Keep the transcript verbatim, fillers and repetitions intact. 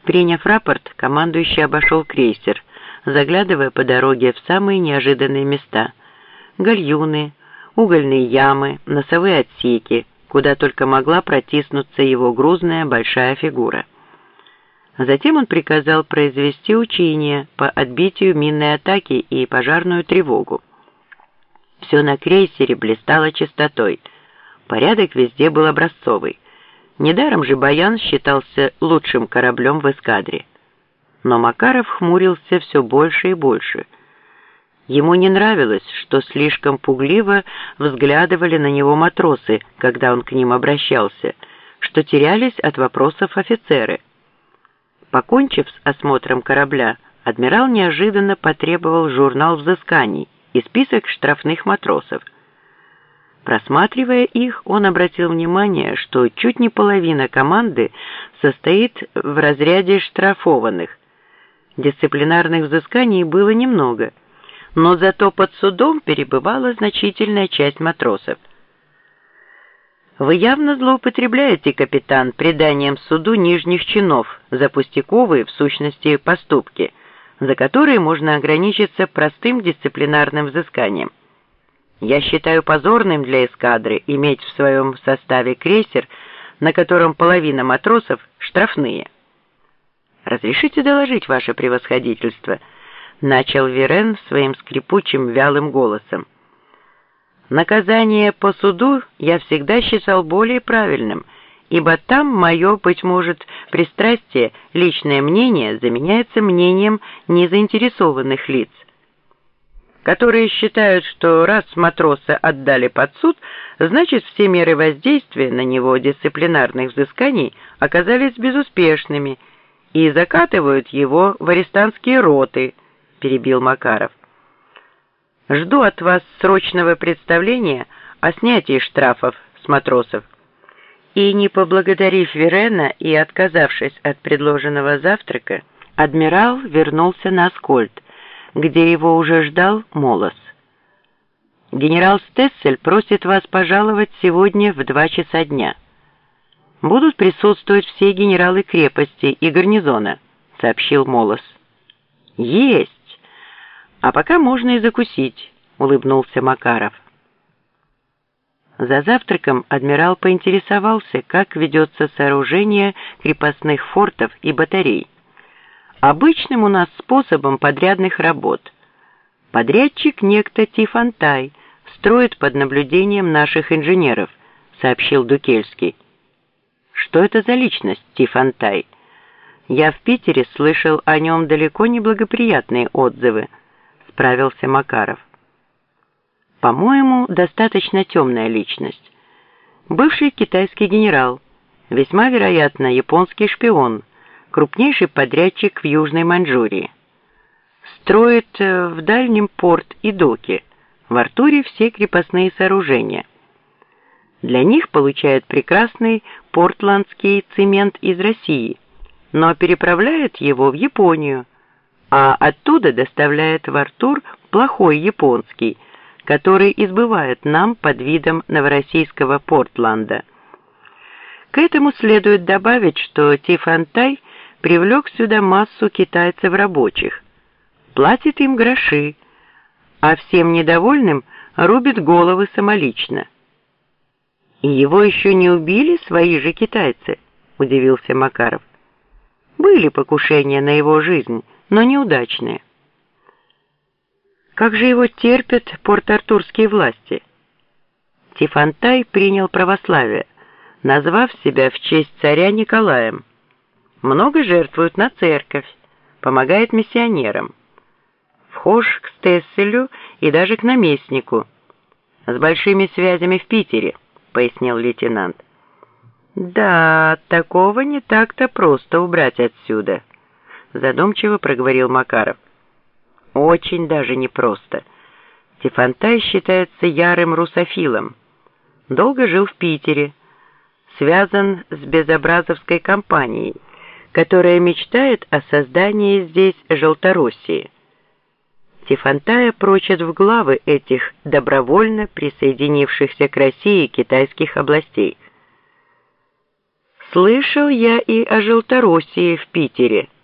Приняв рапорт, командующий обошел крейсер, заглядывая по дороге в самые неожиданные места – гальюны, угольные ямы, носовые отсеки, куда только могла протиснуться его грузная большая фигура. Затем он приказал произвести учения по отбитию минной атаки и пожарную тревогу. Все на крейсере блистало чистотой, порядок везде был образцовый. Недаром же «Баян» считался лучшим кораблем в эскадре. Но Макаров хмурился все больше и больше. Ему не нравилось, что слишком пугливо взглядывали на него матросы, когда он к ним обращался, что терялись от вопросов офицеры. Покончив с осмотром корабля, адмирал неожиданно потребовал журнал взысканий и список штрафных матросов. Просматривая их, он обратил внимание, что чуть не половина команды состоит в разряде штрафованных. Дисциплинарных взысканий было немного, но зато под судом перебывала значительная часть матросов. «Вы явно злоупотребляете, капитан, преданием суду нижних чинов за пустяковые, в сущности, поступки, за которые можно ограничиться простым дисциплинарным взысканием. Я считаю позорным для эскадры иметь в своем составе крейсер, на котором половина матросов штрафные». «Разрешите доложить, ваше превосходительство», — начал Верен своим скрипучим вялым голосом. «Наказание по суду я всегда считал более правильным, ибо там мое, быть может, пристрастие, личное мнение заменяется мнением незаинтересованных лиц, которые считают, что раз матроса отдали под суд, значит все меры воздействия на него дисциплинарных взысканий оказались безуспешными и закатывают его в арестантские роты», — перебил Макаров. «Жду от вас срочного представления о снятии штрафов с матросов». И, не поблагодарив Верена и отказавшись от предложенного завтрака, адмирал вернулся на Аскольд, где его уже ждал Молос. «Генерал Стессель просит вас пожаловать сегодня в два часа дня. Будут присутствовать все генералы крепости и гарнизона», — сообщил Молос. «Есть! А пока можно и закусить», — улыбнулся Макаров. За завтраком адмирал поинтересовался, как ведется сооружение крепостных фортов и батарей. «Обычным у нас способом подрядных работ. Подрядчик некто Тифонтай строит под наблюдением наших инженеров», — сообщил Дукельский. «Что это за личность, Тифонтай? Я в Питере слышал о нем далеко не благоприятные отзывы», — справился Макаров. «По-моему, достаточно темная личность. Бывший китайский генерал, весьма вероятно японский шпион, крупнейший подрядчик в Южной Маньчжурии. Строит в дальнем порт и доки, в Артуре все крепостные сооружения. Для них получает прекрасный портландский цемент из России, но переправляет его в Японию, а оттуда доставляет в Артур плохой японский, который избывает нам под видом новороссийского Портланда. К этому следует добавить, что Тифонтай привлек сюда массу китайцев-рабочих, платит им гроши, а всем недовольным рубит головы самолично». «И его еще не убили свои же китайцы?» – удивился Макаров. «Были покушения на его жизнь, но неудачные». «Как же его терпят порт-артурские власти?» Тифонтай принял православие, назвав себя в честь царя Николаем. Много жертвует на церковь, помогает миссионерам. Вхож к Стесселю и даже к наместнику. С большими связями в Питере, пояснил лейтенант. «Да, такого не так-то просто убрать отсюда», задумчиво проговорил Макаров. «Очень даже непросто. Тифонтай считается ярым русофилом. Долго жил в Питере, связан с Безобразовской компанией, которая мечтает о создании здесь Желтороссии. Тифонтая прочат в главы этих добровольно присоединившихся к России китайских областей. Слышал я и о Желтороссии в Питере.